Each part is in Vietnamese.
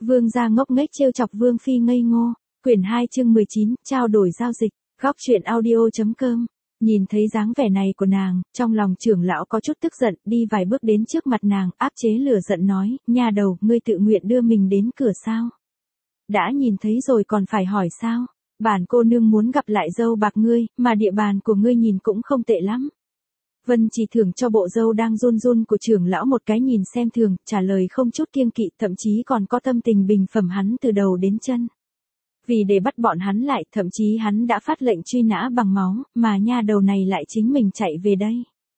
Vương gia ngốc nghếch trêu chọc Vương phi ngây ngô. Quyển 2 chương 19, trao đổi giao dịch. Góc truyện audio.com. Nhìn thấy dáng vẻ này của nàng, trong lòng trưởng lão có chút tức giận, đi vài bước đến trước mặt nàng, áp chế lửa giận nói, nha đầu, ngươi tự nguyện đưa mình đến cửa sao? Đã nhìn thấy rồi còn phải hỏi sao? Bản cô nương muốn gặp lại dâu bạc ngươi, mà địa bàn của ngươi nhìn cũng không tệ lắm. Vân chỉ thưởng cho bộ dâu đang run run của trưởng lão một cái nhìn xem thường, trả lời không chút kiêng kỵ, thậm chí còn có tâm tình bình phẩm hắn từ đầu đến chân. Vì để bắt bọn hắn lại, thậm chí hắn đã phát lệnh truy nã bằng máu, mà nha đầu này lại chính mình chạy về đây.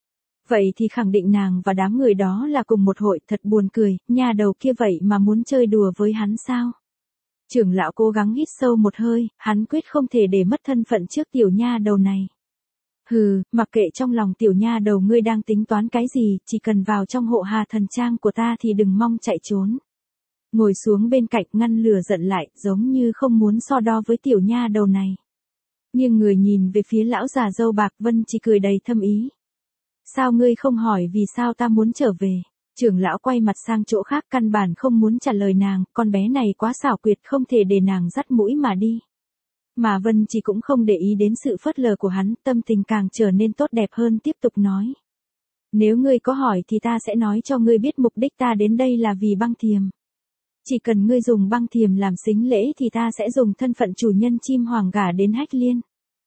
Vậy thì khẳng định nàng và đám người đó là cùng một hội, thật buồn cười, nha đầu kia vậy mà muốn chơi đùa với hắn sao? Trưởng lão cố gắng hít sâu một hơi, hắn quyết không thể để mất thân phận trước tiểu nha đầu này. Hừ, mặc kệ trong lòng tiểu nha đầu ngươi đang tính toán cái gì, chỉ cần vào trong hộ Hà thần trang của ta thì đừng mong chạy trốn. Ngồi xuống bên cạnh ngăn lửa giận lại, giống như không muốn so đo với tiểu nha đầu này. Nhưng người nhìn về phía lão già dâu bạc, Vân chỉ cười đầy thâm ý. Sao ngươi không hỏi vì sao ta muốn trở về? Trưởng lão quay mặt sang chỗ khác, căn bản không muốn trả lời nàng, con bé này quá xảo quyệt, không thể để nàng dắt mũi mà đi. Mà Vân chỉ cũng không để ý đến sự phớt lờ của hắn, tâm tình càng trở nên tốt đẹp hơn, tiếp tục nói. Nếu ngươi có hỏi thì ta sẽ nói cho ngươi biết mục đích ta đến đây là vì băng thiềm. Chỉ cần ngươi dùng băng thiềm làm sính lễ thì ta sẽ dùng thân phận chủ nhân chim hoàng gả đến Hách Liên.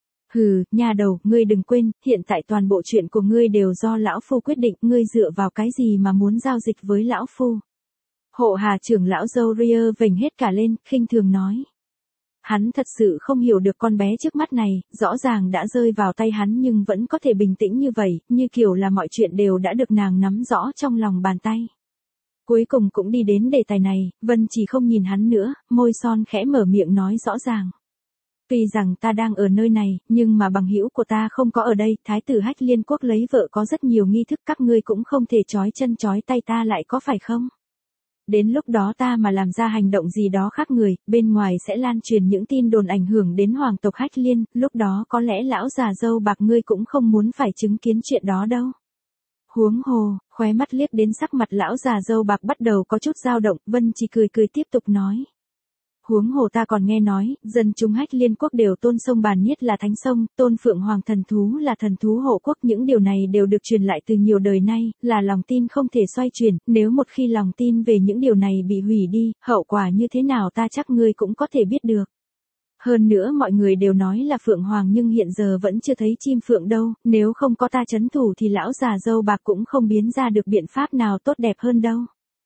Hừ, nha đầu, ngươi đừng quên, hiện tại toàn bộ chuyện của ngươi đều do lão phu quyết định, ngươi dựa vào cái gì mà muốn giao dịch với lão phu? Hộ Hà trưởng lão dâu ria vểnh hết cả lên, khinh thường nói. Hắn thật sự không hiểu được con bé trước mắt này, rõ ràng đã rơi vào tay hắn nhưng vẫn có thể bình tĩnh như vậy, như kiểu là mọi chuyện đều đã được nàng nắm rõ trong lòng bàn tay. Cuối cùng cũng đi đến đề tài này, Vân chỉ không nhìn hắn nữa, môi son khẽ mở miệng nói rõ ràng. Tuy rằng ta đang ở nơi này, nhưng mà bằng hữu của ta không có ở đây, thái tử Hách Liên quốc lấy vợ có rất nhiều nghi thức, các ngươi cũng không thể trói chân trói tay ta lại, có phải không? Đến lúc đó ta mà làm ra hành động gì đó khác người, bên ngoài sẽ lan truyền những tin đồn ảnh hưởng đến hoàng tộc Hách Liên, lúc đó có lẽ lão già dâu bạc ngươi cũng không muốn phải chứng kiến chuyện đó đâu. Huống hồ, khóe mắt liếc đến sắc mặt lão già dâu bạc bắt đầu có chút dao động, Vân chỉ cười cười tiếp tục nói. Huống hồ ta còn nghe nói, dân chúng Hách Liên quốc đều tôn sông Bàn Niết là thánh sông, tôn Phượng Hoàng thần thú là thần thú hộ quốc, những điều này đều được truyền lại từ nhiều đời nay, là lòng tin không thể xoay chuyển, nếu một khi lòng tin về những điều này bị hủy đi, hậu quả như thế nào ta chắc ngươi cũng có thể biết được. Hơn nữa mọi người đều nói là Phượng Hoàng nhưng hiện giờ vẫn chưa thấy chim phượng đâu, nếu không có ta trấn thủ thì lão già dâu bạc cũng không biến ra được biện pháp nào tốt đẹp hơn đâu.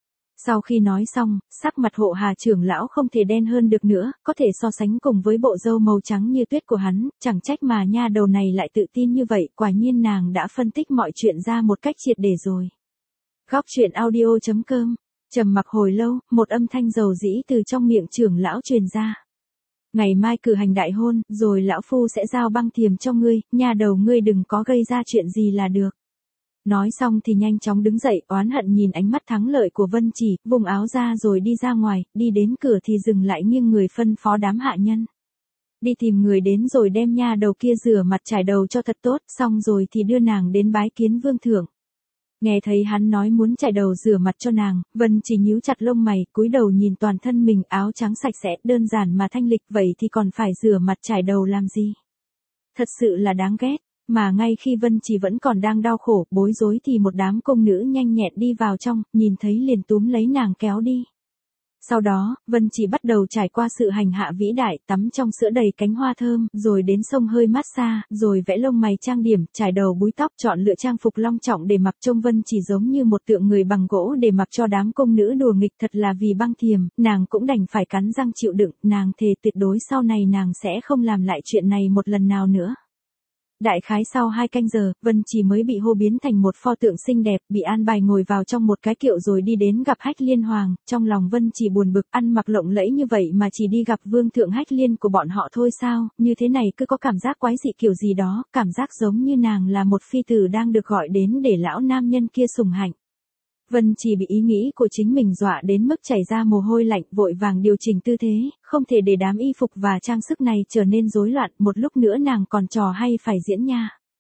Sau khi nói xong, sắc mặt hộ Hà trưởng lão không thể đen hơn được nữa, có thể so sánh cùng với bộ râu màu trắng như tuyết của hắn, chẳng trách mà nha đầu này lại tự tin như vậy, quả nhiên nàng đã phân tích mọi chuyện ra một cách triệt để rồi. Góc truyện audio.com. Trầm mặc hồi lâu, một âm thanh dầu dĩ từ trong miệng trưởng lão truyền ra. Ngày mai cử hành đại hôn, rồi lão phu sẽ giao băng thiềm cho ngươi, nha đầu ngươi đừng có gây ra chuyện gì là được. Nói xong thì nhanh chóng đứng dậy, oán hận nhìn ánh mắt thắng lợi của Vân Chỉ, vùng áo ra rồi đi ra ngoài, đi đến cửa thì dừng lại nghiêng người phân phó đám hạ nhân. Đi tìm người đến rồi đem nha đầu kia rửa mặt trải đầu cho thật tốt, xong rồi thì đưa nàng đến bái kiến vương thượng. Nghe thấy hắn nói muốn trải đầu rửa mặt cho nàng, Vân Chỉ nhíu chặt lông mày, cúi đầu nhìn toàn thân mình, áo trắng sạch sẽ, đơn giản mà thanh lịch, vậy thì còn phải rửa mặt trải đầu làm gì? Thật sự là đáng ghét. Mà ngay khi Vân Chỉ vẫn còn đang đau khổ, bối rối thì một đám công nữ nhanh nhẹn đi vào trong, nhìn thấy liền túm lấy nàng kéo đi. Sau đó, Vân Chỉ bắt đầu trải qua sự hành hạ vĩ đại, tắm trong sữa đầy cánh hoa thơm, rồi đến sông hơi massage, rồi vẽ lông mày trang điểm, trải đầu búi tóc, chọn lựa trang phục long trọng để mặc, trông Vân Chỉ giống như một tượng người bằng gỗ để mặc cho đám công nữ đùa nghịch, thật là vì băng thiềm, nàng cũng đành phải cắn răng chịu đựng, nàng thề tuyệt đối sau này nàng sẽ không làm lại chuyện này một lần nào nữa. Đại khái sau 2 canh giờ, Vân Chỉ mới bị hô biến thành một pho tượng xinh đẹp, bị an bài ngồi vào trong một cái kiệu rồi đi đến gặp Hách Liên Hoàng, trong lòng Vân Chỉ buồn bực, ăn mặc lộng lẫy như vậy mà chỉ đi gặp vương thượng Hách Liên của bọn họ thôi sao, như thế này cứ có cảm giác quái dị kiểu gì đó, cảm giác giống như nàng là một phi tử đang được gọi đến để lão nam nhân kia sủng hạnh. Vân chỉ bị ý nghĩ của chính mình dọa đến mức chảy ra mồ hôi lạnh, vội vàng điều chỉnh tư thế, không thể để đám y phục và trang sức này trở nên rối loạn, một lúc nữa nàng còn trò hay phải diễn nha.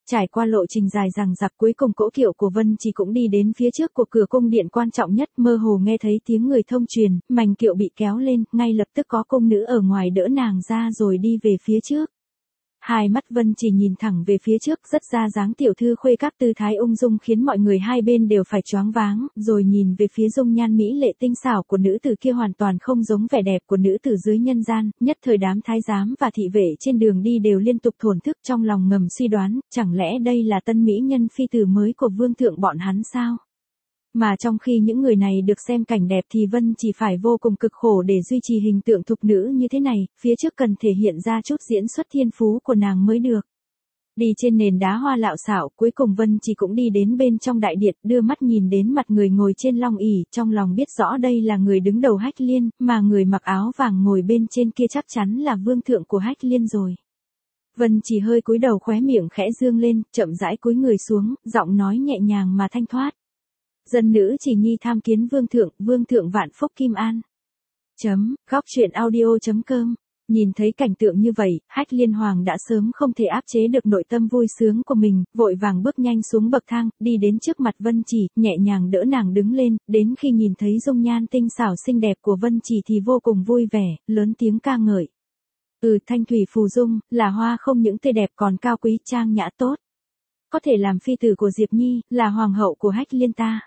Trải qua lộ trình dài dằng dặc cuối cùng cỗ kiệu của Vân Chỉ cũng đi đến phía trước của cửa cung điện quan trọng nhất, mơ hồ nghe thấy tiếng người thông truyền, mành kiệu bị kéo lên, ngay lập tức có cung nữ ở ngoài đỡ nàng ra rồi đi về phía trước. Hai mắt Vân Chỉ nhìn thẳng về phía trước, rất ra dáng tiểu thư khuê các tư thái ung dung khiến mọi người hai bên đều phải choáng váng, rồi nhìn về phía dung nhan mỹ lệ tinh xảo của nữ tử kia hoàn toàn không giống vẻ đẹp của nữ tử dưới nhân gian, nhất thời đám thái giám và thị vệ trên đường đi đều liên tục thổn thức trong lòng ngầm suy đoán, chẳng lẽ đây là tân mỹ nhân phi tử mới của vương thượng bọn hắn sao? Mà trong khi những người này được xem cảnh đẹp thì Vân chỉ phải vô cùng cực khổ để duy trì hình tượng thục nữ như thế này, phía trước cần thể hiện ra chút diễn xuất thiên phú của nàng mới được. Đi trên nền đá hoa lạo xảo, cuối cùng Vân chỉ cũng đi đến bên trong đại điện, đưa mắt nhìn đến mặt người ngồi trên long ỷ, trong lòng biết rõ đây là người đứng đầu Hách Liên, mà người mặc áo vàng ngồi bên trên kia chắc chắn là vương thượng của Hách Liên rồi. Vân chỉ hơi cúi đầu, khóe miệng khẽ dương lên, chậm rãi cúi người xuống, giọng nói nhẹ nhàng mà thanh thoát. Dân nữ chỉ nhi tham kiến vương thượng vạn phúc kim an. Góc truyện audio.com. Nhìn thấy cảnh tượng như vậy, Hách Liên Hoàng đã sớm không thể áp chế được nội tâm vui sướng của mình, vội vàng bước nhanh xuống bậc thang, đi đến trước mặt Vân Chỉ, nhẹ nhàng đỡ nàng đứng lên, đến khi nhìn thấy dung nhan tinh xảo xinh đẹp của Vân Chỉ thì vô cùng vui vẻ, lớn tiếng ca ngợi. Thanh thủy phù dung, là hoa không những tươi đẹp còn cao quý trang nhã tốt. Có thể làm phi tử của Diệp Nhi, là hoàng hậu của Hách Liên ta.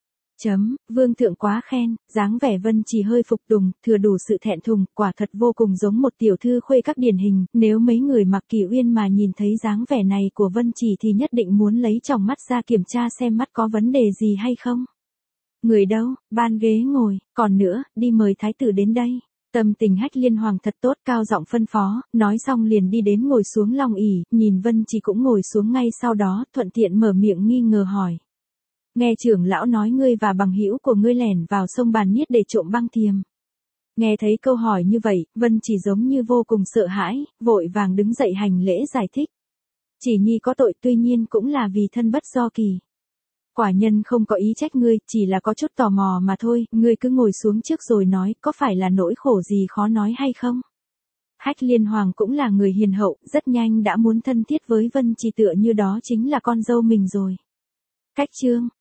Vương thượng quá khen, dáng vẻ Vân chỉ hơi phục tùng, thừa đủ sự thẹn thùng, quả thật vô cùng giống một tiểu thư khuê các điển hình, nếu mấy người Mặc Kỳ Uyên mà nhìn thấy dáng vẻ này của Vân chỉ thì nhất định muốn lấy tròng mắt ra kiểm tra xem mắt có vấn đề gì hay không. Người đâu, ban ghế ngồi, còn nữa, đi mời thái tử đến đây. Tâm tình Hách Liên Hoàng thật tốt, cao giọng phân phó, nói xong liền đi đến ngồi xuống long ỷ, nhìn Vân chỉ cũng ngồi xuống ngay sau đó, thuận tiện mở miệng nghi ngờ hỏi. Nghe trưởng lão nói ngươi và bằng hữu của ngươi lẻn vào sông Bàn Niết để trộm băng thiềm. Nghe thấy câu hỏi như vậy, Vân chỉ giống như vô cùng sợ hãi, vội vàng đứng dậy hành lễ giải thích. Chỉ nhi có tội, tuy nhiên cũng là vì thân bất do kỳ. Quả nhân không có ý trách ngươi, chỉ là có chút tò mò mà thôi, ngươi cứ ngồi xuống trước rồi nói, có phải là nỗi khổ gì khó nói hay không? Hách Liên Hoàng cũng là người hiền hậu, rất nhanh đã muốn thân thiết với Vân chỉ, tựa như đó chính là con dâu mình rồi. Cách chương,